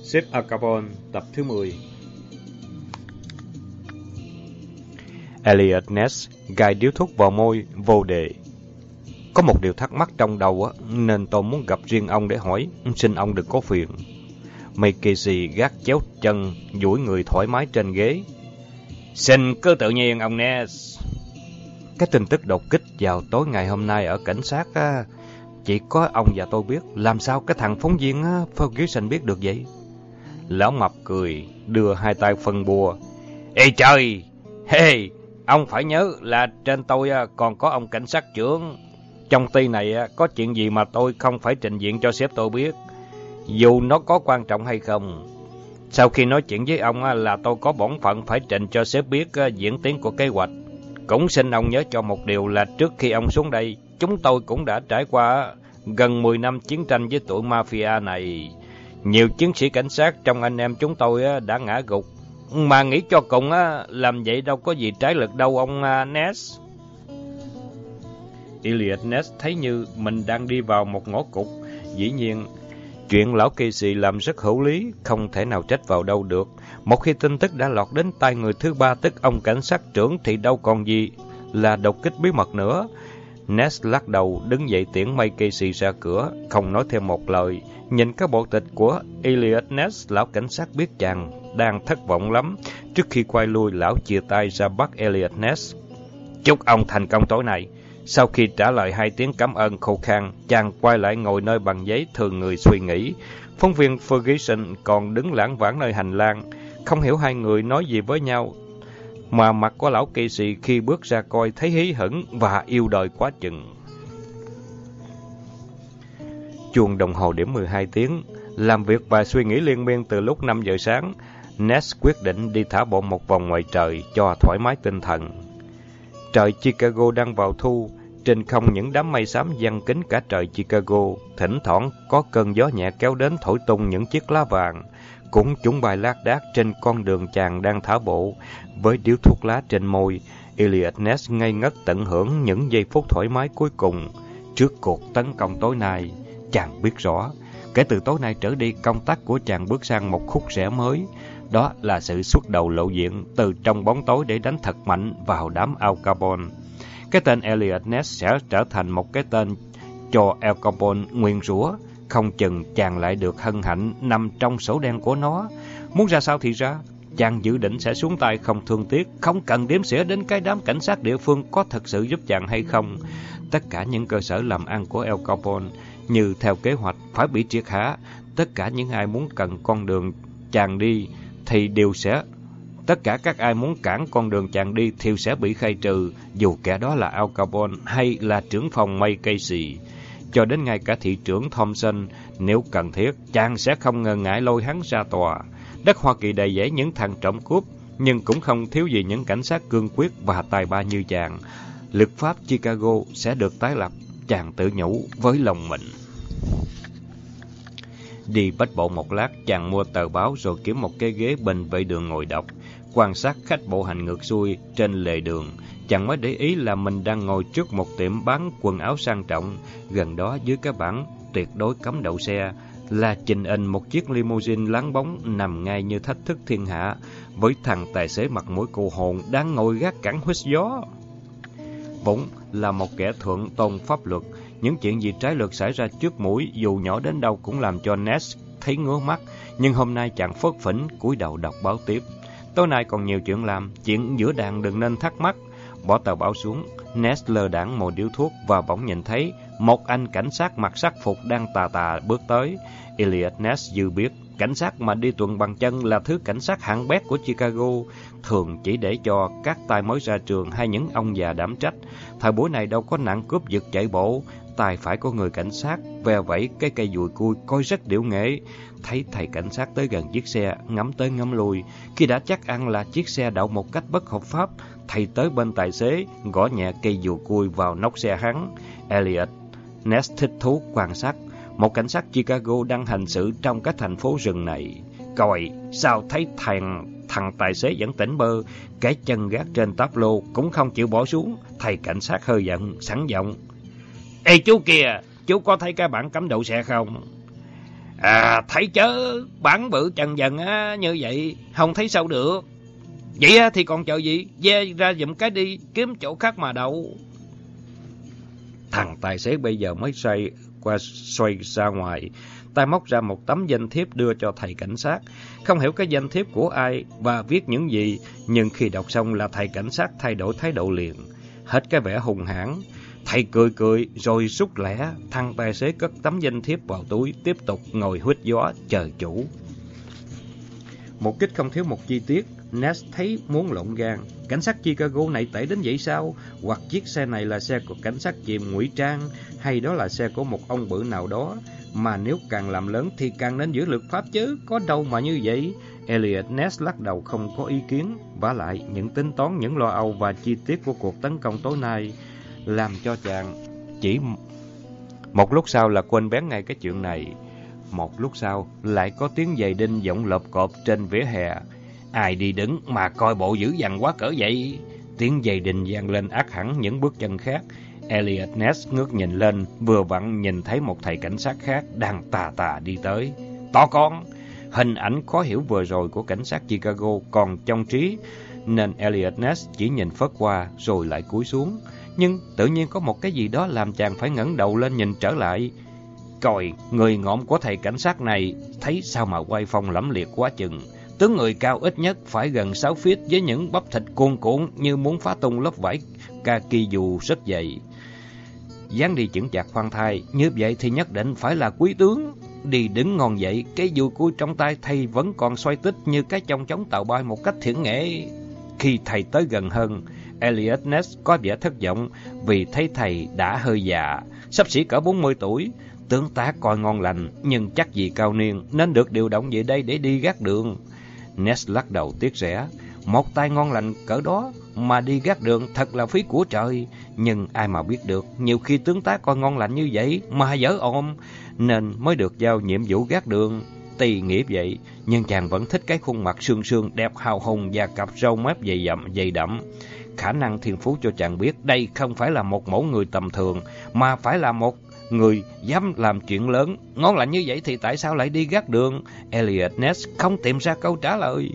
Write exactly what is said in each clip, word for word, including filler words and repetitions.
Sếp Al Capone, tập thứ mười. Elliot Ness gài điếu thuốc vào môi, vô đề. Có một điều thắc mắc trong đầu á, nên tôi muốn gặp riêng ông để hỏi, xin ông đừng có phiền. Casey gác chéo chân, duỗi người thoải mái trên ghế. Xin cứ tự nhiên ông Ness. Cái tin tức đột kích vào tối ngày hôm nay ở cảnh sát á, chỉ có ông và tôi biết. Làm sao cái thằng phóng viên á, Ferguson biết được vậy? Lão mập cười, đưa hai tay phân bùa. Ê trời! Hey! Ông phải nhớ là trên tôi còn có ông cảnh sát trưởng. Trong ty này có chuyện gì mà tôi không phải trình diện cho sếp tôi biết, dù nó có quan trọng hay không. Sau khi nói chuyện với ông là tôi có bổn phận phải trình cho sếp biết diễn tiến của kế hoạch. Cũng xin ông nhớ cho một điều là trước khi ông xuống đây, chúng tôi cũng đã trải qua gần mười năm chiến tranh với tụi mafia này. Nhiều chiến sĩ cảnh sát trong anh em chúng tôi đã ngã gục. Mà nghĩ cho cùng làm vậy đâu có gì trái lực đâu ông Ness. Elliot Ness thấy như mình đang đi vào một ngõ cụt. Dĩ nhiên, chuyện lão Casey làm rất hữu lý, không thể nào trách vào đâu được. Một khi tin tức đã lọt đến tai người thứ ba, tức ông cảnh sát trưởng, thì đâu còn gì là đột kích bí mật nữa. Ness lắc đầu, đứng dậy tiễn May Casey ra cửa, không nói thêm một lời. Nhìn cái bộ tịch của Elliot Ness, lão cảnh sát biết chàng đang thất vọng lắm. Trước khi quay lui, lão chia tay ra bắt Elliot Ness. Chúc ông thành công tối nay. Sau khi trả lời hai tiếng cảm ơn khô khan, chàng quay lại ngồi nơi bằng giấy thường người suy nghĩ. Phóng viên Ferguson còn đứng lãng vãng nơi hành lang, không hiểu hai người nói gì với nhau. Mà mặt của lão Casey khi bước ra coi thấy hí hửng và yêu đời quá chừng. Chuông đồng hồ điểm mười hai tiếng, làm việc và suy nghĩ liên miên từ lúc năm giờ sáng, Ness quyết định đi thả bộ một vòng ngoài trời cho thoải mái tinh thần. Trời Chicago đang vào thu, trên không những đám mây xám giăng kín cả trời Chicago, thỉnh thoảng có cơn gió nhẹ kéo đến thổi tung những chiếc lá vàng. Cũng chúng bay lác đác trên con đường chàng đang thả bộ, với điếu thuốc lá trên môi. Elliot Ness ngây ngất tận hưởng những giây phút thoải mái cuối cùng. Trước cuộc tấn công tối nay, chàng biết rõ, kể từ tối nay trở đi, công tác của chàng bước sang một khúc rẽ mới. Đó là sự xuất đầu lộ diện từ trong bóng tối để đánh thật mạnh vào đám Al Capone. Cái tên Elliot Ness sẽ trở thành một cái tên cho Al Capone nguyền rủa. Không chừng chàng lại được hân hạnh nằm trong sổ đen của nó. Muốn ra sao thì ra, chàng dự định sẽ xuống tay không thương tiếc, không cần đếm xỉa đến cái đám cảnh sát địa phương có thật sự giúp chàng hay không. Tất cả những cơ sở làm ăn của Al Capone như theo kế hoạch phải bị triệt hạ. Tất cả những ai muốn cần con đường chàng đi thì đều sẽ tất cả các ai muốn cản con đường chàng đi thì sẽ bị khai trừ, dù kẻ đó là Al Capone hay là trưởng phòng May Casey. Cho đến ngay cả thị trưởng Thompson, nếu cần thiết, chàng sẽ không ngần ngại lôi hắn ra tòa. Đất Hoa Kỳ đầy dẫy những thằng trộm cướp, nhưng cũng không thiếu gì những cảnh sát cương quyết và tài ba như chàng. Luật pháp Chicago sẽ được tái lập, chàng tự nhủ với lòng mình. Đi bách bộ một lát, chàng mua tờ báo rồi kiếm một cái ghế bên vệ đường ngồi đọc, quan sát khách bộ hành ngược xuôi trên lề đường. Chàng mới để ý là mình đang ngồi trước một tiệm bán quần áo sang trọng. Gần đó dưới cái bảng tuyệt đối cấm đậu xe là trình hình một chiếc limousine láng bóng nằm ngay như thách thức thiên hạ, với thằng tài xế mặt mũi cô hồn đang ngồi gác cẳng huýt gió. Vốn là một kẻ thượng tôn pháp luật, những chuyện gì trái luật xảy ra trước mũi dù nhỏ đến đâu cũng làm cho Ness thấy ngứa mắt. Nhưng hôm nay chàng phớt phỉnh cúi đầu đọc báo tiếp. Tối nay còn nhiều chuyện làm, chuyện giữa đàn đừng nên thắc mắc. Bỏ tờ báo xuống, Ness lơ đãng mồi điếu thuốc và bỗng nhìn thấy một anh cảnh sát mặc sắc phục đang tà tà bước tới. Elliot Ness dư biết, cảnh sát mà đi tuần bằng chân là thứ cảnh sát hạng bét của Chicago, thường chỉ để cho các tay mới ra trường hay những ông già đảm trách. Thời buổi này đâu có nạn cướp giật chạy bộ. Tay phải của người cảnh sát ve vẫy cái cây dùi cui coi rất điệu nghệ. Thấy thầy cảnh sát tới gần chiếc xe, ngắm tới ngắm lui. Khi đã chắc ăn là chiếc xe đậu một cách bất hợp pháp, thầy tới bên tài xế, gõ nhẹ cây dùi cui vào nóc xe hắn. Elliot Ness thích thú quan sát một cảnh sát Chicago đang hành xử trong cái thành phố rừng này. Coi sao thấy thằng thằng tài xế vẫn tỉnh bơ, cái chân gác trên táp lô cũng không chịu bỏ xuống. Thầy cảnh sát hơi giận, sẵn giọng: Ê chú kia, chú có thấy cái bảng cấm đậu xe không? À, thấy chớ, bản bự trần dần á, như vậy, không thấy sao được. Vậy á, thì còn chờ gì, ve ra giùm cái đi, kiếm chỗ khác mà đậu. Thằng tài xế bây giờ mới xoay qua xoay ra ngoài, tay móc ra một tấm danh thiếp đưa cho thầy cảnh sát. Không hiểu cái danh thiếp của ai và viết những gì, nhưng khi đọc xong là thầy cảnh sát thay đổi thái độ liền, hết cái vẻ hùng hãn. Thầy cười cười rồi rút lẻ, thằng tài xế cất tấm danh thiếp vào túi, tiếp tục ngồi huýt gió chờ chủ. Một kích không thiếu một chi tiết, Ness thấy muốn lộn gan. Cảnh sát Chicago này tệ đến vậy sao? Hoặc chiếc xe này là xe của cảnh sát chìm ngụy trang, hay đó là xe của một ông bự nào đó? Mà nếu càng làm lớn thì càng nên giữ luật pháp chứ, có đâu mà như vậy. Elliot Ness lắc đầu không có ý kiến. Vả lại, những tính toán, những lo âu và chi tiết của cuộc tấn công tối nay làm cho chàng chỉ một lúc sau là quên bén ngay cái chuyện này. Một lúc sau lại có tiếng giày đinh vọng lộp cộp trên vỉa hè. Ai đi đứng mà coi bộ dữ dằn quá cỡ vậy? Tiếng giày đinh vang lên át hẳn những bước chân khác. Elliot Ness ngước nhìn lên, vừa vặn nhìn thấy một thầy cảnh sát khác đang tà tà đi tới. To con! Hình ảnh khó hiểu vừa rồi của cảnh sát Chicago còn trong trí, nên Elliot Ness chỉ nhìn phớt qua rồi lại cúi xuống. Nhưng tự nhiên có một cái gì đó làm chàng phải ngẩng đầu lên nhìn trở lại. Coi, người ngộm của thầy cảnh sát này thấy sao mà oai phong lẫm liệt quá chừng. Tướng người cao ít nhất phải gần sáu feet với những bắp thịt cuồn cuộn như muốn phá tung lớp vải kaki dù rất dày. Dáng đi chững chạc khoan thai, như vậy thì nhất định phải là quý tướng. Đi đứng ngon vậy, cái dùi cui trong tay thầy vẫn còn xoay tích như cái chong chóng tàu bay một cách thiện nghệ. Khi thầy tới gần hơn, Elliot Ness có vẻ thất vọng vì thấy thầy đã hơi già, sắp xỉ cỡ bốn mươi tuổi. Tướng tá coi ngon lành, nhưng chắc gì cao niên nên được điều động về đây để đi gác đường. Ness lắc đầu tiếc rẻ. Một tay ngon lành cỡ đó mà đi gác đường thật là phí của trời. Nhưng ai mà biết được, nhiều khi tướng tá coi ngon lành như vậy mà dở ôm, nên mới được giao nhiệm vụ gác đường. Tuy nghĩ vậy, nhưng chàng vẫn thích cái khuôn mặt sương sương đẹp hào hùng và cặp râu mép dày dặm dày đậm. Khả năng thiên phú cho chàng biết đây không phải là một mẫu người tầm thường, mà phải là một người dám làm chuyện lớn. Ngon lành như vậy thì tại sao lại đi gác đường? Elliot Ness không tìm ra câu trả lời.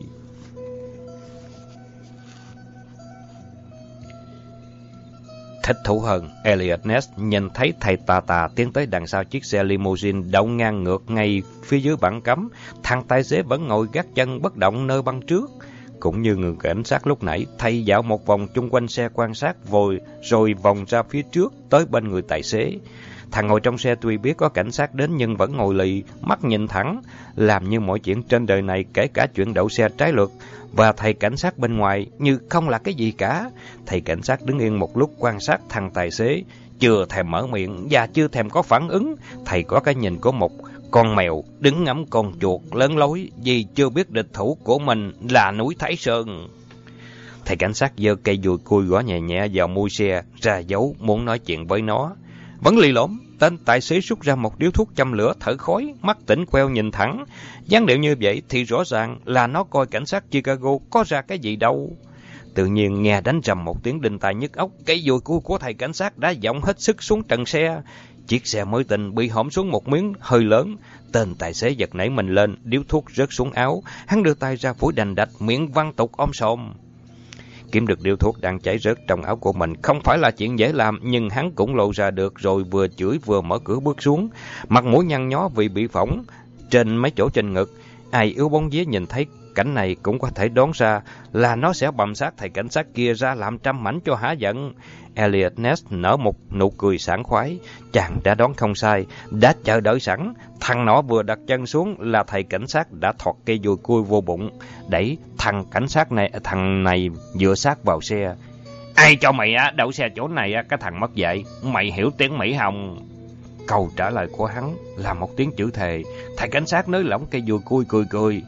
Thích thú hơn, Elliot Ness nhìn thấy thầy tà tà tiến tới đằng sau chiếc xe limousine đậu ngang ngược ngay phía dưới bảng cấm. Thằng tài xế vẫn ngồi gác chân bất động nơi băng trước. Cũng như người cảnh sát lúc nãy, thầy dạo một vòng chung quanh xe quan sát vội rồi vòng ra phía trước tới bên người tài xế. Thằng ngồi trong xe tuy biết có cảnh sát đến nhưng vẫn ngồi lì, mắt nhìn thẳng, làm như mọi chuyện trên đời này, kể cả chuyện đậu xe trái luật, và thầy cảnh sát bên ngoài như không là cái gì cả. Thầy cảnh sát đứng yên một lúc quan sát thằng tài xế, chưa thèm mở miệng và chưa thèm có phản ứng. Thầy có cái nhìn của một con mèo đứng ngắm con chuột lớn lối vì chưa biết địch thủ của mình là núi Thái Sơn. Thầy cảnh sát giơ cây dùi cui gõ nhẹ nhẹ vào mui xe, ra dấu muốn nói chuyện với nó. Vẫn lì llõm, tên tài xế rút ra một điếu thuốc châm lửa thở khói, mắt tỉnh queo nhìn thẳng. Dáng điệu như vậy thì rõ ràng là nó coi cảnh sát Chicago có ra cái gì đâu. Tự nhiên nghe đánh rầm một tiếng đinh tai nhức óc, cây dùi cui của thầy cảnh sát đã vọng hết sức xuống trần xe. Chiếc xe mới tinh bị hõm xuống một miếng hơi lớn. Tên tài xế giật nảy mình lên, điếu thuốc rớt xuống áo. Hắn đưa tay ra phủi đành đạch, miệng văng tục om sòm. Kiếm được điếu thuốc đang cháy rớt trong áo của mình không phải là chuyện dễ làm, nhưng hắn cũng lộ ra được rồi, vừa chửi vừa mở cửa bước xuống. Mặt mũi nhăn nhó vì bị phỏng trên mấy chỗ trên ngực. Ai yếu bóng vía nhìn thấy cảnh này cũng có thể đoán ra là nó sẽ bầm sát thầy cảnh sát kia ra làm trăm mảnh cho hả giận. Elliot Ness nở một nụ cười sảng khoái. Chàng đã đoán không sai, đã chờ đợi sẵn. Thằng nó vừa đặt chân xuống là thầy cảnh sát đã thọt cây dùi cui vô bụng, đẩy thằng cảnh sát này thằng này dựa sát vào xe. Ai cho mày á đậu xe chỗ này á, cái thằng mất dạy, mày hiểu tiếng Mỹ hồng? Câu trả lời của hắn là một tiếng chữ thề. Thầy cảnh sát nới lỏng cây dùi cui cười cười.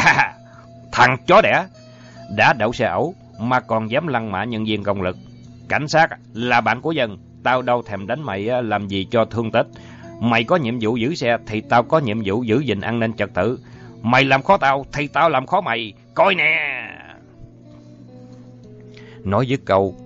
Thằng chó đẻ, đã đậu xe ẩu mà còn dám lăng mạ nhân viên công lực. Cảnh sát là bạn của dân, tao đâu thèm đánh mày làm gì cho thương tích. Mày có nhiệm vụ giữ xe thì tao có nhiệm vụ giữ gìn an ninh trật tự. Mày làm khó tao thì tao làm khó mày, coi nè. Nói dứt câu,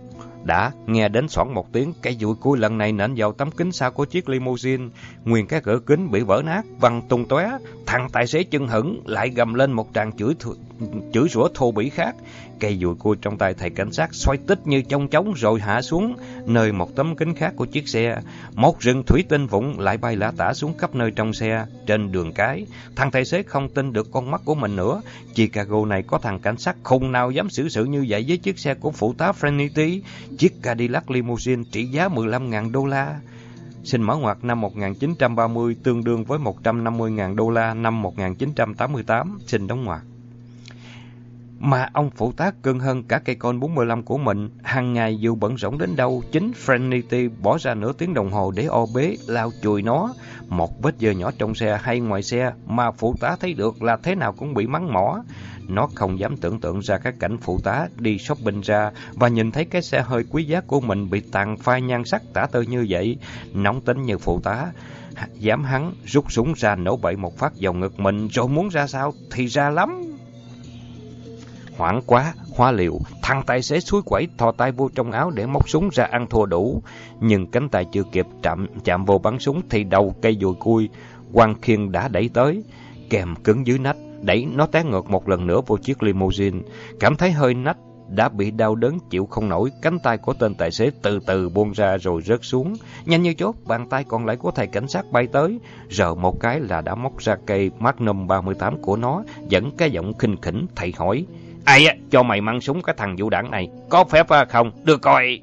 Đã nghe đến xoảng một tiếng, cây dùi cui lần này nện vào tấm kính sau của chiếc limousine. Nguyên cái cửa kính bị vỡ nát, văng tung tóe. Thằng tài xế chân hững lại gầm lên một tràng chửi chửi rủa thô bỉ khác. Cây dùi cui trong tay thầy cảnh sát xoay tít như chong chóng rồi hạ xuống nơi một tấm kính khác của chiếc xe. Một rừng thủy tinh vụn lại bay lả tả xuống khắp nơi trong xe. Trên đường cái, thằng tài xế không tin được con mắt của mình nữa. Chicago này có thằng cảnh sát khùng nào dám xử sự như vậy với chiếc xe của phụ tá Frenity, chiếc Cadillac limousine trị giá mười lăm nghìn đô la. Sinh mở ngoặc năm một nghìn chín trăm ba mươi tương đương với một trăm năm mươi nghìn đô la năm một nghìn chín trăm tám mươi tám, sinh đóng ngoặc. Mà ông phụ tá cưng hơn cả cây con bốn mươi lăm của mình, hàng ngày dù bận rộn đến đâu, chính Frenity bỏ ra nửa tiếng đồng hồ để o bế, lau chùi nó. Một vết dơ nhỏ trong xe hay ngoài xe mà phụ tá thấy được là thế nào cũng bị mắng mỏ. Nó không dám tưởng tượng ra cái cảnh phụ tá đi shopping ra và nhìn thấy cái xe hơi quý giá của mình bị tàn phai nhan sắc tả tơi như vậy. Nóng tính như phụ tá, dám hắn rút súng ra nổ bậy một phát vào ngực mình, rồi muốn ra sao thì ra lắm. Hoảng quá, hóa liều, thằng tài xế suối quẩy thò tay vô trong áo để móc súng ra ăn thua đủ. Nhưng cánh tay chưa kịp chạm, chạm vô bắn súng thì đầu cây dùi cui Quang Khiên đã đẩy tới, kèm cứng dưới nách, đẩy nó té ngược một lần nữa vô chiếc limousine. Cảm thấy hơi nách đã bị đau đớn chịu không nổi, cánh tay của tên tài xế từ từ buông ra rồi rớt xuống. Nhanh như chớp, bàn tay còn lại của thầy cảnh sát bay tới, rờ một cái là đã móc ra cây Magnum ba mươi tám của nó, dẫn cái giọng khinh khỉnh. Thầy hỏi: "Ai á cho mày mang súng cái thằng vũ đảng này, có phép không? Đưa coi."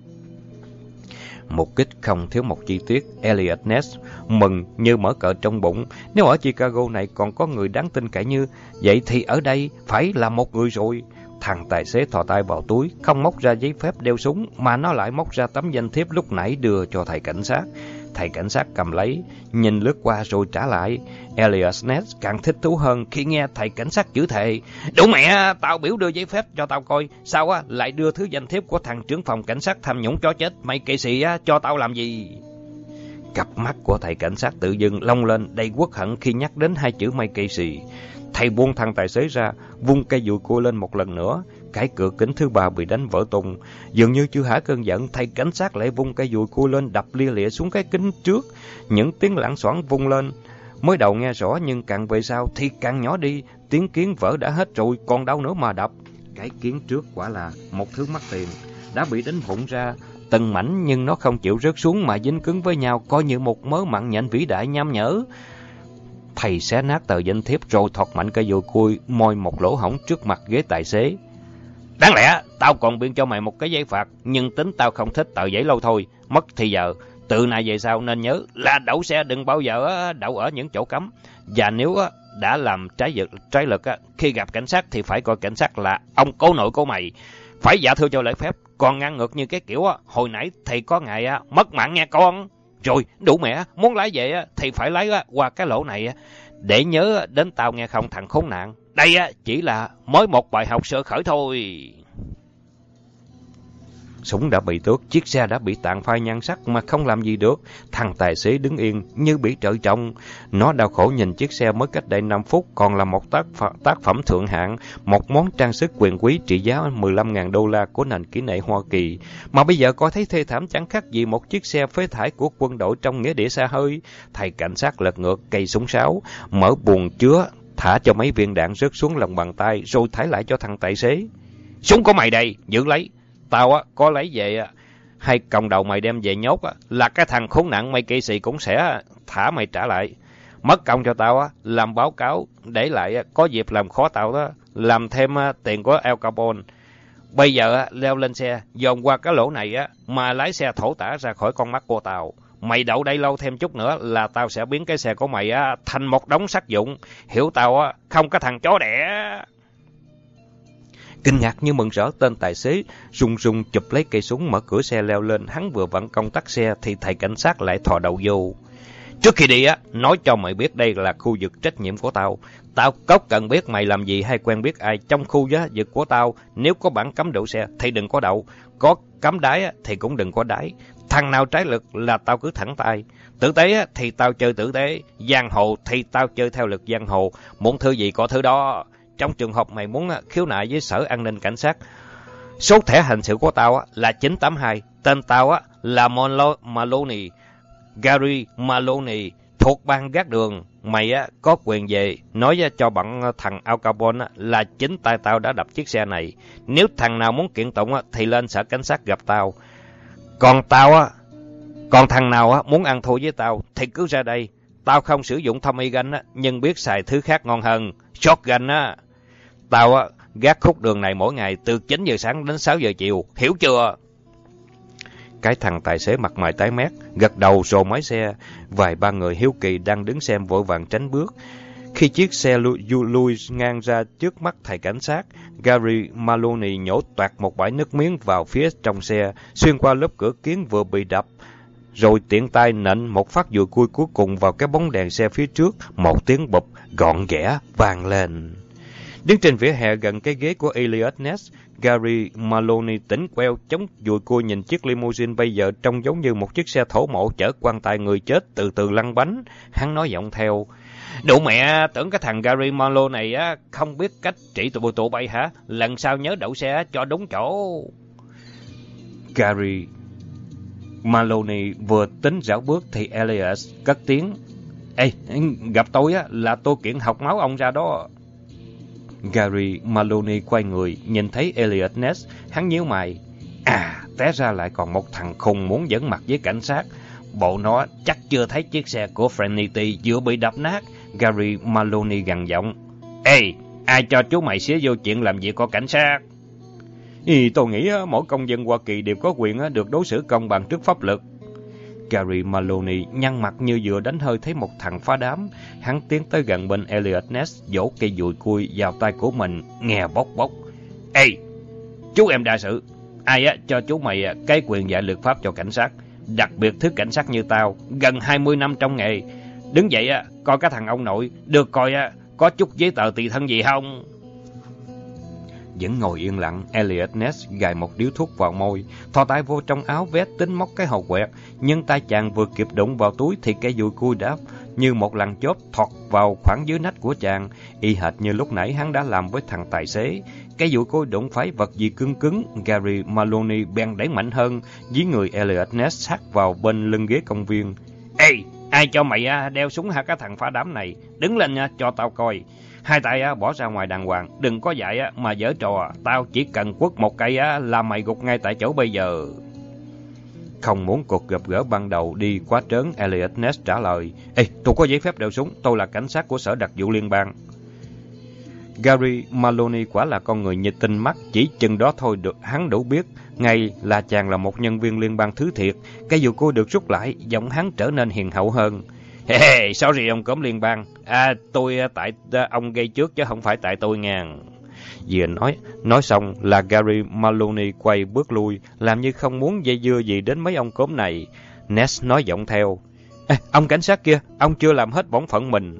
Một kích không thiếu một chi tiết. Elliot Ness mừng như mở cờ trong bụng. Nếu ở Chicago này còn có người đáng tin cậy như vậy thì ở đây phải là một người rồi. Thằng tài xế thò tay vào túi, không móc ra giấy phép đeo súng, mà nó lại móc ra tấm danh thiếp lúc nãy đưa cho thầy cảnh sát. Thầy cảnh sát cầm lấy, nhìn lướt qua rồi trả lại. Elliot Ness càng thích thú hơn khi nghe thầy cảnh sát chửi thề: "Đủ mẹ, tao biểu đưa giấy phép cho tao coi, sao á lại đưa thứ danh thiếp của thằng trưởng phòng cảnh sát tham nhũng chó chết mày kỵ sĩ á cho tao làm gì?" Cặp mắt của thầy cảnh sát tự dưng long lên đầy uất hận khi nhắc đến hai chữ mày kỵ sĩ. Thầy buông thằng tài xế ra, vung cây dùi cui lên một lần nữa. Cái cửa kính thứ ba bị đánh vỡ tung. Dường như chưa hả cơn giận, thầy cảnh sát lại vung cây dùi cui lên đập lia lịa xuống cái kính trước. Những tiếng lảng xoảng vung lên. Mới đầu nghe rõ nhưng càng về sau thì càng nhỏ đi. Tiếng kiến vỡ đã hết rồi, còn đâu nữa mà đập. Cái kiến trước quả là một thứ mắc tiền, đã bị đánh vụn ra từng mảnh, nhưng nó không chịu rớt xuống mà dính cứng với nhau, coi như một mớ mặn nhện vĩ đại nham nhở. Thầy xé nát tờ danh thiếp rồi thọt mạnh cây dùi cui moi một lỗ hổng trước mặt ghế tài xế. "Đáng lẽ tao còn biên cho mày một cái giấy phạt, nhưng tính tao không thích tờ giấy lâu thôi, mất thì giờ. Từ nay về sau nên nhớ là đậu xe đừng bao giờ đậu ở những chỗ cấm. Và nếu đã làm trái lực, trái lực khi gặp cảnh sát thì phải coi cảnh sát là ông cố nội của mày. Phải dạ thưa cho lễ phép, còn ngang ngược như cái kiểu hồi nãy thì có ngày mất mạng nha con. Rồi, đủ mẹ, muốn lái về thì phải lái qua cái lỗ này, để nhớ đến tao nghe không thằng khốn nạn. Đây chỉ là mới một bài học sơ khởi thôi." Súng đã bị tước, chiếc xe đã bị tàn phai nhan sắc mà không làm gì được. Thằng tài xế đứng yên như bị trợ trồng. Nó đau khổ nhìn chiếc xe mới cách đây năm phút còn là một tác, ph tác phẩm thượng hạng, một món trang sức quyền quý trị giá mười lăm nghìn đô la của nền kỹ nghệ Hoa Kỳ. Mà bây giờ coi thấy thê thảm chẳng khác gì một chiếc xe phế thải của quân đội trong nghĩa địa xa hơi. Thầy cảnh sát lật ngược cây súng sáo, mở buồng chứa, thả cho mấy viên đạn rớt xuống lòng bàn tay, rồi thải lại cho thằng tài xế. "Súng của mày đây, giữ lấy. Tao á có lấy về hay còng đầu mày đem về nhốt á, là cái thằng khốn nạn mày kỵ sĩ cũng sẽ thả mày trả lại. Mất công cho tao á làm báo cáo để lại có dịp làm khó tao đó, làm thêm tiền của El Capone. Bây giờ á leo lên xe, dồn qua cái lỗ này á mà lái xe thổ tả ra khỏi con mắt của tao. Mày đậu đây lâu thêm chút nữa là tao sẽ biến cái xe của mày á thành một đống sắt vụn. Hiểu tao á, không có thằng chó đẻ." Kinh ngạc như mừng rỡ, tên tài xế run run chụp lấy cây súng mở cửa xe leo lên. Hắn vừa vặn công tắc xe thì thầy cảnh sát lại thò đầu vô. "Trước khi đi á, nói cho mày biết đây là khu vực trách nhiệm của tao. Tao có cần biết mày làm gì hay quen biết ai trong khu vực của tao. Nếu có bảng cấm đậu xe thì đừng có đậu, có cấm đái thì cũng đừng có đái. Thằng nào trái lực là tao cứ thẳng tay. Tử tế thì tao chơi tử tế, giang hồ thì tao chơi theo lực giang hồ. Muốn thứ gì có thứ đó. Trong trường hợp mày muốn khiếu nại với sở an ninh cảnh sát Số thẻ hành sự của tao á, là chín tám hai. Tên tao á, là Monlo Maloney, Gary Maloney, thuộc bang gác đường. Mày á, có quyền về nói cho bọn thằng Al Capone á, là chính tay tao đã đập chiếc xe này. Nếu thằng nào muốn kiện tụng á, thì lên sở cảnh sát gặp tao. Còn tao á, còn thằng nào á, muốn ăn thua với tao thì cứ ra đây. Tao không sử dụng Tommy gun á, nhưng biết xài thứ khác ngon hơn. Shotgun á. Tao á, gác khúc đường này mỗi ngày từ chín giờ sáng đến sáu giờ chiều. Hiểu chưa? Cái thằng tài xế mặt mày tái mét, gật đầu rồi máy xe. Vài ba người hiếu kỳ đang đứng xem vội vàng tránh bước. Khi chiếc xe lui, lui ngang ra trước mắt thầy cảnh sát, Gary Maloney nhổ toạc một bãi nước miếng vào phía trong xe, xuyên qua lớp cửa kiến vừa bị đập, rồi tiện tay nện một phát dùi cui cuối cùng vào cái bóng đèn xe phía trước. Một tiếng bụp gọn ghẽ vang lên. Đứng trên vỉa hè gần cái ghế của Elliot Ness, Gary Maloney tỉnh queo chống dùi cui nhìn chiếc limousine bây giờ trông giống như một chiếc xe thổ mộ chở quan tài người chết từ từ lăn bánh. Hắn nói giọng theo: Đủ mẹ, tưởng cái thằng Gary Maloney này á không biết cách trị tụi tụi bay hả? Lần sau nhớ đậu xe cho đúng chỗ. Gary Maloney vừa tính rảo bước thì Elliot cất tiếng: Ê, gặp tôi á là tôi kiện học máu ông ra đó. Gary Maloney quay người, nhìn thấy Elliot Ness, hắn nhíu mày. À, té ra lại còn một thằng khùng muốn dẫn mặt với cảnh sát. Bộ nó chắc chưa thấy chiếc xe của Frenity vừa bị đập nát. Gary Maloney gằn giọng: Ê, ai cho chú mày xía vô chuyện làm việc của cảnh sát? Ý, tôi nghĩ mỗi công dân Hoa Kỳ đều có quyền được đối xử công bằng trước pháp luật. Gary Maloney nhăn mặt như vừa đánh hơi thấy một thằng phá đám. Hắn tiến tới gần bên Elliot Ness, vỗ cây dùi cui vào tay của mình, nghe bốc bốc. Ê, chú em đa sự, ai á cho chú mày cái quyền dạy luật pháp cho cảnh sát, đặc biệt thứ cảnh sát như tao, gần hai mươi năm trong nghề. Đứng dậy á, coi cái thằng ông nội, được coi á, có chút giấy tờ tùy thân gì không? Vẫn ngồi yên lặng, Elliot Ness gài một điếu thuốc vào môi, thò tay vô trong áo vest tính móc cái hộp quẹt, nhưng tay chàng vừa kịp đụng vào túi thì cây dùi cui đáp như một làn chớp thọt vào khoảng dưới nách của chàng, y hệt như lúc nãy hắn đã làm với thằng tài xế. Cái dùi cui đụng phải vật gì cứng cứng, Gary Maloney bèn đẩy mạnh hơn, dí người Elliot Ness sát vào bên lưng ghế công viên. Ê, ai cho mày đeo súng hả cái thằng phá đám này? Đứng lên cho tao coi. Hai tay á, bỏ ra ngoài đàng hoàng, đừng có dạy á, mà giở trò, tao chỉ cần quất một cây á, là mày gục ngay tại chỗ bây giờ. Không muốn cuộc gặp gỡ ban đầu đi quá trớn, Elliot Ness trả lời: Ê, tôi có giấy phép đeo súng, tôi là cảnh sát của sở đặc vụ liên bang. Gary Maloney quả là con người nhiệt tình mắt, chỉ chừng đó thôi được hắn đủ biết ngay là chàng là một nhân viên liên bang thứ thiệt. Cái dù cô được rút lại, giọng hắn trở nên hiền hậu hơn. Hey, hey, sorry ông cốm liên bang. À, tôi tại ông gây trước chứ không phải tại tôi nha. Vừa nói, nói xong là Gary Maloney quay bước lui, làm như không muốn dây dưa gì đến mấy ông cốm này. Ness nói giọng theo: Ê, ông cảnh sát kia, ông chưa làm hết bổn phận mình.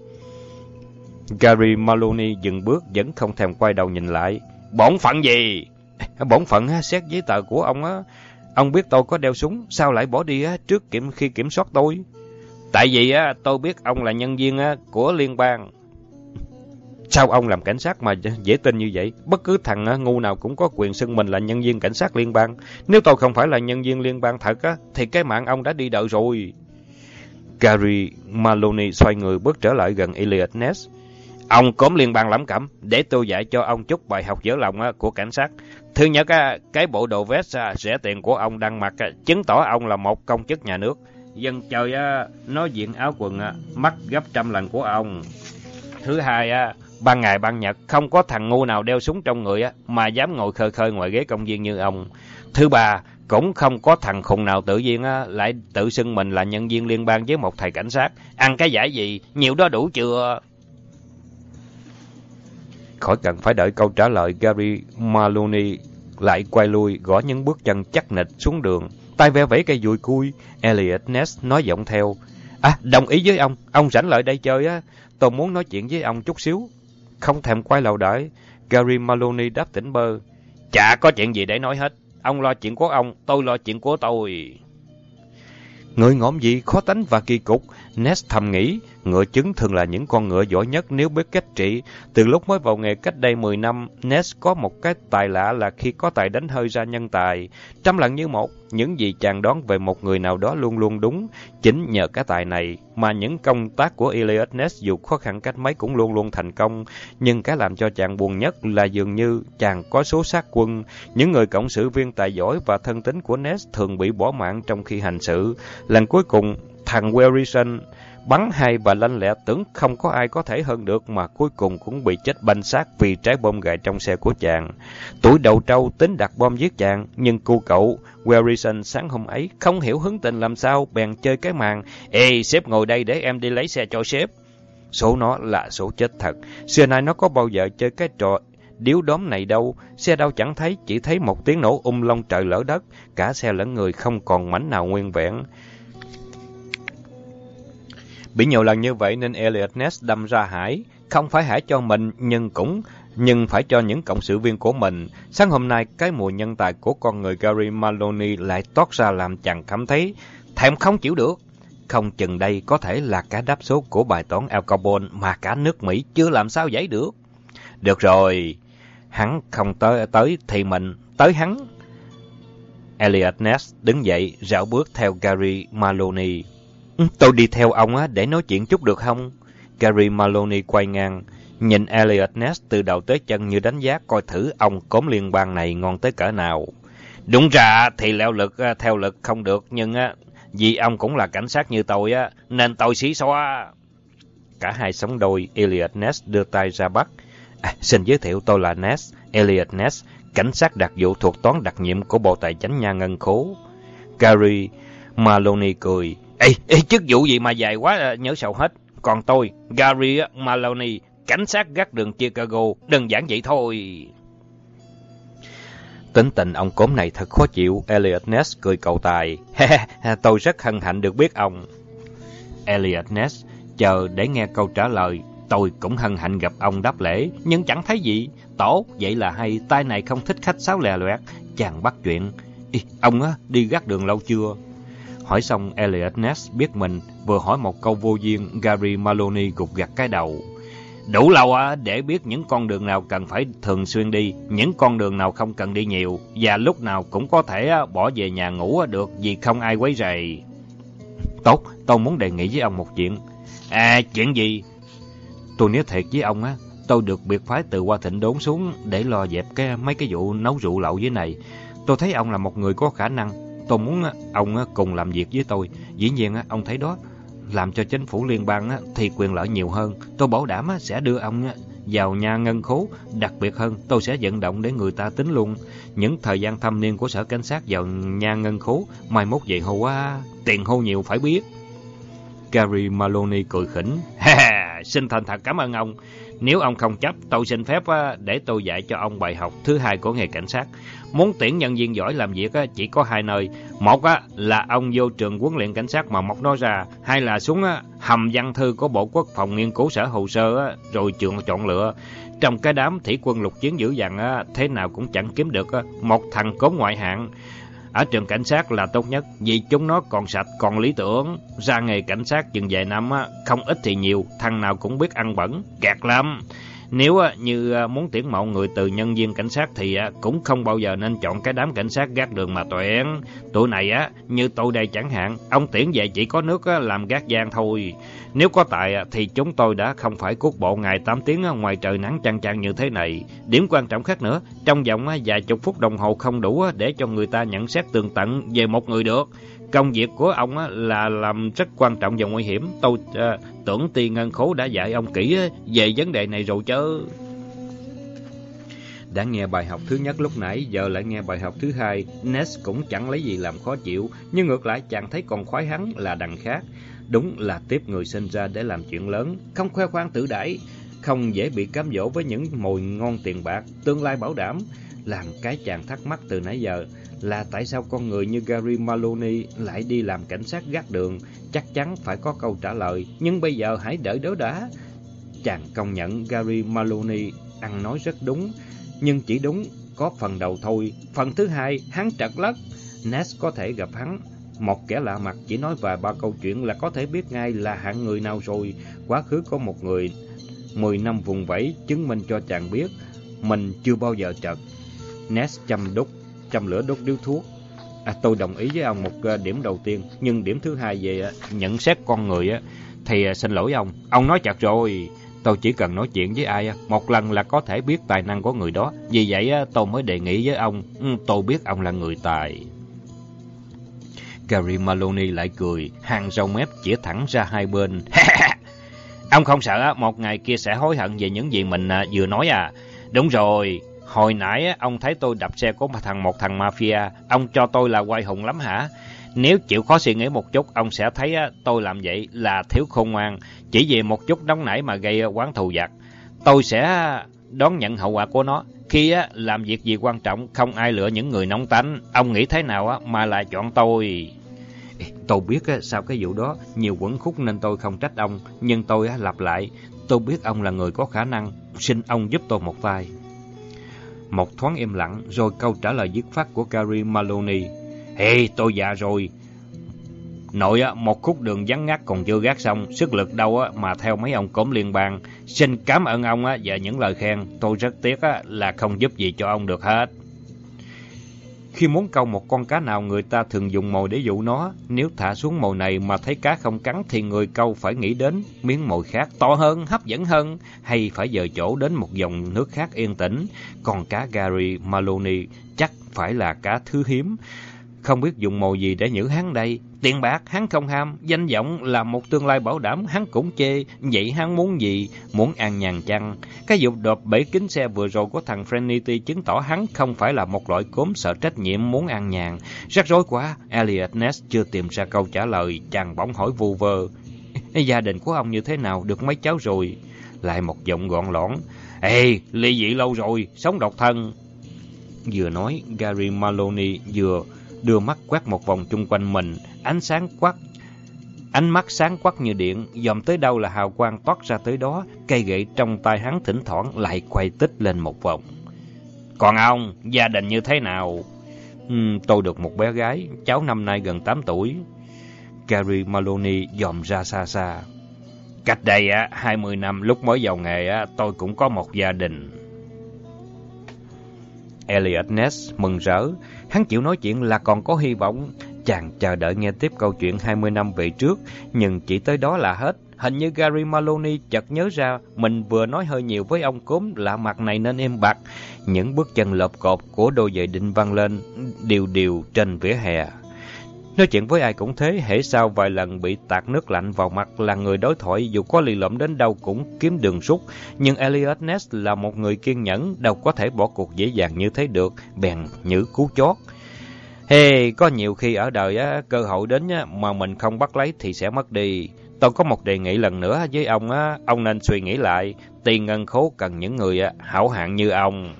Gary Maloney dừng bước, vẫn không thèm quay đầu nhìn lại. Bổn phận gì? Bổn phận xét giấy tờ của ông á. Ông biết tôi có đeo súng, sao lại bỏ đi trước kiểm khi kiểm soát tôi? Tại vì á, tôi biết ông là nhân viên á, của liên bang. Sao ông làm cảnh sát mà dễ tin như vậy? Bất cứ thằng á, ngu nào cũng có quyền xưng mình là nhân viên cảnh sát liên bang. Nếu tôi không phải là nhân viên liên bang thật á, thì cái mạng ông đã đi đợi rồi. Gary Maloney xoay người bước trở lại gần Elliot Ness. Ông cốm liên bang lắm cẩm, để tôi dạy cho ông chút bài học dở lòng á, của cảnh sát. Thứ nhất, á, cái bộ đồ vest á, rẻ tiền của ông đang mặc á, chứng tỏ ông là một công chức nhà nước. Dân trời á, nói diện áo quần á, mắc gấp trăm lần của ông. Thứ hai á, ban ngày ban nhật không có thằng ngu nào đeo súng trong người á, mà dám ngồi khơi khơi ngoài ghế công viên như ông. Thứ ba, cũng không có thằng khùng nào tự nhiên á, lại tự xưng mình là nhân viên liên bang với một thầy cảnh sát. Ăn cái giải gì, nhiều đó đủ chưa? Khỏi cần phải đợi câu trả lời, Gary Maloney lại quay lui, gõ những bước chân chắc nịch xuống đường, tay ve vẫy cây dùi cui. Elliot Ness nói giọng theo: À, đồng ý với ông, ông rảnh lại đây chơi á, tôi muốn nói chuyện với ông chút xíu. Không thèm quay đầu đợi, Gary Maloney đáp tỉnh bơ: Chả có chuyện gì để nói hết, ông lo chuyện của ông, tôi lo chuyện của tôi. Người ngõm gì khó tánh và kỳ cục. Ness thầm nghĩ, ngựa trứng thường là những con ngựa giỏi nhất nếu biết cách trị. Từ lúc mới vào nghề cách đây mười năm, Ness có một cái tài lạ là khi có tài đánh hơi ra nhân tài. Trăm lần như một, những gì chàng đoán về một người nào đó luôn luôn đúng. Chính nhờ cái tài này mà những công tác của Elliot Ness dù khó khăn cách mấy cũng luôn luôn thành công. Nhưng cái làm cho chàng buồn nhất là dường như chàng có số sát quân. Những người cộng sự viên tài giỏi và thân tín của Ness thường bị bỏ mạng trong khi hành sự. Lần cuối cùng, thằng Wilson bắn hay và lanh lẹ, tưởng không có ai có thể hơn được, mà cuối cùng cũng bị chết banh xác vì trái bom gài trong xe của chàng. Tuổi đầu trâu tính đặt bom giết chàng, nhưng cu cậu Wilson sáng hôm ấy không hiểu hứng tình làm sao, bèn chơi cái màn: "Ê, sếp ngồi đây để em đi lấy xe cho sếp." Số nó là số chết thật. Xưa nay nó có bao giờ chơi cái trò điếu đóm này đâu. Xe đâu chẳng thấy, chỉ thấy một tiếng nổ um long trời lỡ đất, cả xe lẫn người không còn mảnh nào nguyên vẹn. Bị nhiều lần như vậy nên Elliot Ness đâm ra hải, không phải hải cho mình nhưng cũng nhưng phải cho những cộng sự viên của mình. Sáng hôm nay, cái mùi nhân tài của con người Gary Maloney lại toát ra làm chàng cảm thấy thèm không chịu được. Không chừng đây có thể là cái đáp số của bài toán Al Capone mà cả nước Mỹ chưa làm sao giải được. Được rồi, hắn không tới tới thì mình tới hắn. Elliot Ness đứng dậy, rảo bước theo Gary Maloney. Tôi đi theo ông á để nói chuyện chút được không? Gary Maloney quay ngang, nhìn Elliot Ness từ đầu tới chân như đánh giá coi thử ông cốm liên bang này ngon tới cỡ nào. Đúng ra thì leo lực theo lực không được, nhưng á vì ông cũng là cảnh sát như tôi á nên tôi xí xóa. Cả hai sống đôi, Elliot Ness đưa tay ra bắt. À, xin giới thiệu, tôi là Ness, Elliot Ness, cảnh sát đặc vụ thuộc toán đặc nhiệm của Bộ Tài chánh nhà ngân khố. Gary Maloney cười. Ê, ê, chức vụ gì mà dài quá nhớ sao hết. Còn tôi, Gary Maloney, cảnh sát gác đường Chicago, đơn giản vậy thôi. Tính tình ông cốm này thật khó chịu. Elliot Ness cười cầu tài. Tôi rất hân hạnh được biết ông. Elliot Ness chờ để nghe câu trả lời. Tôi cũng hân hạnh gặp ông, đáp lễ, nhưng chẳng thấy gì. Tổ, vậy là hay, tay này không thích khách sáo lè loẹt. Chàng bắt chuyện. Ê, ông á, đi gác đường lâu chưa? Hỏi xong, Elliot Ness biết mình vừa hỏi một câu vô duyên. Gary Maloney gục gặt cái đầu. Đủ lâu á để biết những con đường nào cần phải thường xuyên đi, những con đường nào không cần đi nhiều, và lúc nào cũng có thể bỏ về nhà ngủ được vì không ai quấy rầy. Tốt, tôi muốn đề nghị với ông một chuyện. À, chuyện gì? Tôi nói thiệt với ông á, tôi được biệt phái từ Hoa Thịnh đốn xuống để lo dẹp cái mấy cái vụ nấu rượu lậu dưới này. Tôi thấy ông là một người có khả năng. Tôi muốn ông cùng làm việc với tôi. Dĩ nhiên ông thấy đó, làm cho chính phủ liên bang thì quyền lợi nhiều hơn. Tôi bảo đảm sẽ đưa ông vào nhà ngân khố. Đặc biệt hơn, tôi sẽ vận động để người ta tính luôn những thời gian thâm niên của sở cảnh sát vào nhà ngân khố. Mai mốt về hô á, tiền hô nhiều phải biết. Gary Maloney cười khỉnh. Xin thành thật cảm ơn ông. Nếu ông không chấp, tôi xin phép để tôi dạy cho ông bài học thứ hai của nghề cảnh sát. Muốn tuyển nhân viên giỏi làm việc chỉ có hai nơi. Một là ông vô trường huấn luyện cảnh sát mà móc nó ra. Hai là xuống hầm văn thư của Bộ Quốc phòng nghiên cứu sở hồ sơ rồi trường chọn lựa. Trong cái đám thủy quân lục chiến dữ dằn thế nào cũng chẳng kiếm được một thằng cốm ngoại hạng. Ở trường cảnh sát là tốt nhất, vì chúng nó còn sạch, còn lý tưởng. Ra nghề cảnh sát chừng vài năm, không ít thì nhiều, thằng nào cũng biết ăn bẩn, gạt lắm. Nếu như muốn tuyển mộ người từ nhân viên cảnh sát thì cũng không bao giờ nên chọn cái đám cảnh sát gác đường mà tuyển. Tụi này á, như tôi đây chẳng hạn, ông tuyển về chỉ có nước làm gác giang thôi. Nếu có tài thì chúng tôi đã không phải cuốc bộ ngày tám tiếng ngoài trời nắng chang chang như thế này. Điểm quan trọng khác nữa, trong vòng vài chục phút đồng hồ không đủ để cho người ta nhận xét tường tận về một người được. Công việc của ông là làm rất quan trọng và nguy hiểm. Tôi uh, tưởng ty ngân khố đã dạy ông kỹ về vấn đề này rồi chứ. Đã nghe bài học thứ nhất lúc nãy, giờ lại nghe bài học thứ hai. Ness cũng chẳng lấy gì làm khó chịu, nhưng ngược lại chàng thấy còn khoái hắn là đằng khác. Đúng là tiếp người sinh ra để làm chuyện lớn, không khoe khoang tự đãi, không dễ bị cám dỗ với những mồi ngon tiền bạc, tương lai bảo đảm. Làm cái chàng thắc mắc từ nãy giờ là tại sao con người như Gary Maloney lại đi làm cảnh sát gác đường. Chắc chắn phải có câu trả lời, nhưng bây giờ hãy đợi đó đã. Chàng công nhận Gary Maloney ăn nói rất đúng, nhưng chỉ đúng có phần đầu thôi. Phần thứ hai, hắn trật lất. Ness có thể gặp hắn Một kẻ lạ mặt chỉ nói vài ba câu chuyện là có thể biết ngay là hạng người nào rồi. Quá khứ có một người mười năm vùng vẫy chứng minh cho chàng biết mình chưa bao giờ trật. Ness châm đốt, châm lửa đốt điếu thuốc. À, tôi đồng ý với ông một điểm đầu tiên, nhưng điểm thứ hai về nhận xét con người á, thì xin lỗi ông. Ông nói chặt rồi. Tôi chỉ cần nói chuyện với ai một lần là có thể biết tài năng của người đó. Vì vậy tôi mới đề nghị với ông. Tôi biết ông là người tài. Gary Maloney lại cười, hàng râu mép chĩa thẳng ra hai bên. Ông không sợ một ngày kia sẽ hối hận về những gì mình vừa nói à? Đúng rồi, hồi nãy ông thấy tôi đập xe của một thằng một thằng mafia, ông cho tôi là oai hùng lắm hả? Nếu chịu khó suy nghĩ một chút, ông sẽ thấy tôi làm vậy là thiếu khôn ngoan, chỉ vì một chút nóng nảy mà gây oán thù giặc. Tôi sẽ đón nhận hậu quả của nó. Khi làm việc gì quan trọng, không ai lựa những người nóng tánh. Ông nghĩ thế nào mà lại chọn tôi? Tôi biết sau cái vụ đó nhiều quẩn khúc nên tôi không trách ông, nhưng tôi lặp lại, tôi biết ông là người có khả năng, xin ông giúp tôi một tay. Một thoáng im lặng, rồi câu trả lời dứt khoát của Gary Maloney. Hey, tôi già rồi. Nội một khúc đường vắng ngắt còn chưa gác xong, sức lực đâu mà theo mấy ông cổm liên bang. Xin cảm ơn ông và những lời khen, tôi rất tiếc là không giúp gì cho ông được hết. Khi muốn câu một con cá nào, người ta thường dùng mồi để dụ nó. Nếu thả xuống mồi này mà thấy cá không cắn thì người câu phải nghĩ đến miếng mồi khác to hơn, hấp dẫn hơn, hay phải dời chỗ đến một dòng nước khác yên tĩnh. Còn cá Gary Maloney chắc phải là cá thứ hiếm. Không biết dùng mồi gì để nhử hắn đây. Tiền bạc hắn không ham, danh vọng là một tương lai bảo đảm hắn cũng chê. Vậy hắn muốn gì? Muốn an nhàn chăng? Cái vụ đột bể kính xe vừa rồi của thằng Frenity chứng tỏ hắn không phải là một loại cốm sợ trách nhiệm muốn an nhàn. Rắc rối quá. Elliot Ness chưa tìm ra câu trả lời, chàng bỗng hỏi vu vơ. Gia đình của ông như thế nào? Được mấy cháu rồi? Lại một giọng gọn lõn. Ê, ly dị lâu rồi, sống độc thân. Vừa nói, Gary Maloney vừa đưa mắt quét một vòng chung quanh mình, ánh sáng quắc, ánh mắt sáng quắc như điện, dòm tới đâu là hào quang toát ra tới đó. Cây gậy trong tay hắn thỉnh thoảng lại quay tích lên một vòng. Còn ông, gia đình như thế nào? Uhm, tôi được một bé gái, cháu năm nay gần tám tuổi. Gary Maloney dòm ra xa xa. Cách đây á, hai mươi năm lúc mới vào nghề á, tôi cũng có một gia đình. Elliot Ness mừng rỡ, hắn chịu nói chuyện là còn có hy vọng. Chàng chờ đợi nghe tiếp câu chuyện hai mươi năm về trước, nhưng chỉ tới đó là hết. Hình như Gary Maloney chợt nhớ ra mình vừa nói hơi nhiều với ông cốm lạ mặt này nên im bặt. Những bước chân lộp cộp của đôi giày định văng lên đều đều trên vỉa hè. Nói chuyện với ai cũng thế, hễ sau vài lần bị tạt nước lạnh vào mặt là người đối thoại dù có lì lợm đến đâu cũng kiếm đường rút. Nhưng Elliot Ness là một người kiên nhẫn, đâu có thể bỏ cuộc dễ dàng như thế được, bèn nhử cú chót. Hey, có nhiều khi ở đời á, cơ hội đến á, mà mình không bắt lấy thì sẽ mất đi. Tôi có một đề nghị lần nữa với ông á, ông nên suy nghĩ lại. Tiền ngân khố cần những người á, hảo hạng như ông.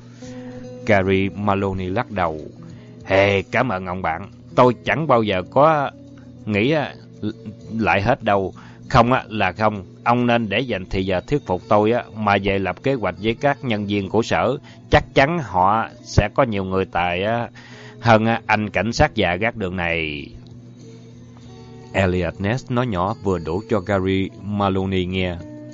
Gary Maloney lắc đầu. Hey, cảm ơn ông bạn. Tôi chẳng bao giờ có nghĩ lại hết đâu. Không là không. Ông nên để dành thời giờ thuyết phục tôi mà về lập kế hoạch với các nhân viên của sở. Chắc chắn họ sẽ có nhiều người tài hơn anh cảnh sát già gác đường này. Elliot Ness nói nhỏ vừa đủ cho Gary Maloney nghe.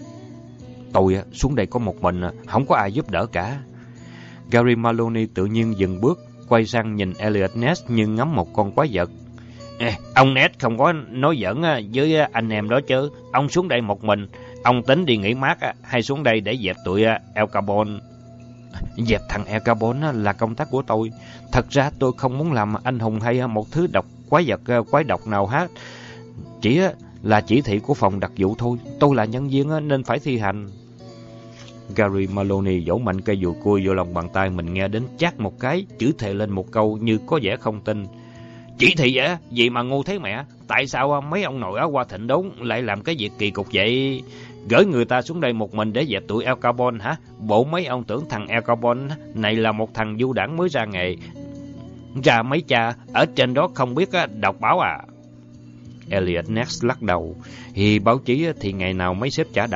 Tôi xuống đây có một mình, không có ai giúp đỡ cả. Gary Maloney tự nhiên dừng bước, quay sang nhìn Elliot Ness như ngắm một con quái vật. Ê, ông Ness không có nói giỡn với anh em đó chứ. Ông xuống đây một mình, ông tính đi nghỉ mát hay xuống đây để dẹp tụi El Capone? Dẹp thằng El Capone là công tác của tôi. Thật ra tôi không muốn làm anh hùng hay một thứ độc quái vật quái độc nào hết. Chỉ là chỉ thị của phòng đặc vụ thôi. Tôi là nhân viên nên phải thi hành. Gary Maloney vỗ mạnh cây dùi cui vô lòng bàn tay mình, nghe đến chát một cái, chữ thề lên một câu như có vẻ không tin. Chỉ thị vậy? Gì mà ngu thế mẹ? Tại sao mấy ông nội ở Hoa Thịnh Đốn lại làm cái việc kỳ cục vậy? Gửi người ta xuống đây một mình để dẹp tụi El Capone hả? Bộ mấy ông tưởng thằng El Capone này là một thằng du đảng mới ra nghề, ra mấy cha ở trên đó không biết đọc báo à? Elliot Ness lắc đầu. Thì báo chí thì ngày nào mấy sếp chả đọc.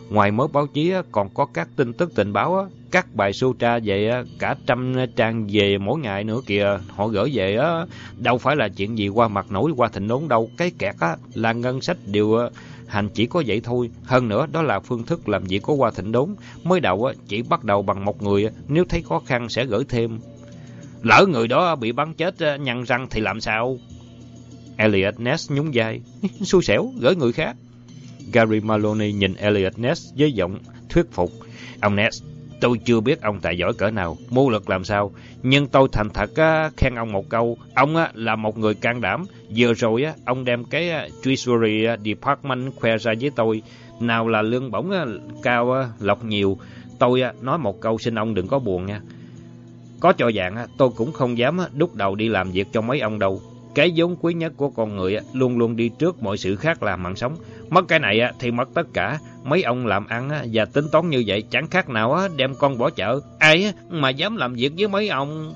Ngoài mớ báo chí còn có các tin tức tình báo, các bài sutra về cả trăm trang về mỗi ngày nữa kìa. Họ gửi về đâu phải là chuyện gì qua mặt nổi qua thịnh đốn đâu. Cái kẹt là ngân sách điều hành chỉ có vậy thôi. Hơn nữa đó là phương thức làm việc của Hoa Thịnh Đốn. Mới đầu chỉ bắt đầu bằng một người, nếu thấy khó khăn sẽ gửi thêm. Lỡ người đó bị bắn chết nhăn răng thì làm sao? Elliot Ness nhún vai. Xui xẻo, gửi người khác. Gary Maloney nhìn Elliot Ness với giọng thuyết phục. Ông Ness, tôi chưa biết ông tài giỏi cỡ nào, mưu lực làm sao, nhưng tôi thành thật á, khen ông một câu. Ông á, là một người can đảm. Vừa rồi á, ông đem cái Treasury Department khoe ra với tôi. Nào là lương bổng á, cao á, lộc nhiều. Tôi á, nói một câu xin ông đừng có buồn nha. Có cho dạng á, tôi cũng không dám á, đúc đầu đi làm việc cho mấy ông đâu. Cái vốn quý nhất của con người á, luôn luôn đi trước mọi sự khác là mạng sống. Mất cái này á, thì mất tất cả. Mấy ông làm ăn á, và tính toán như vậy chẳng khác nào á, đem con bỏ chợ. Ai á, mà dám làm việc với mấy ông?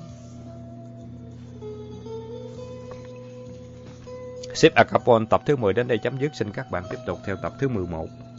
Ship Acapulco tập thứ mười đến đây chấm dứt. Xin các bạn tiếp tục theo tập thứ mười một.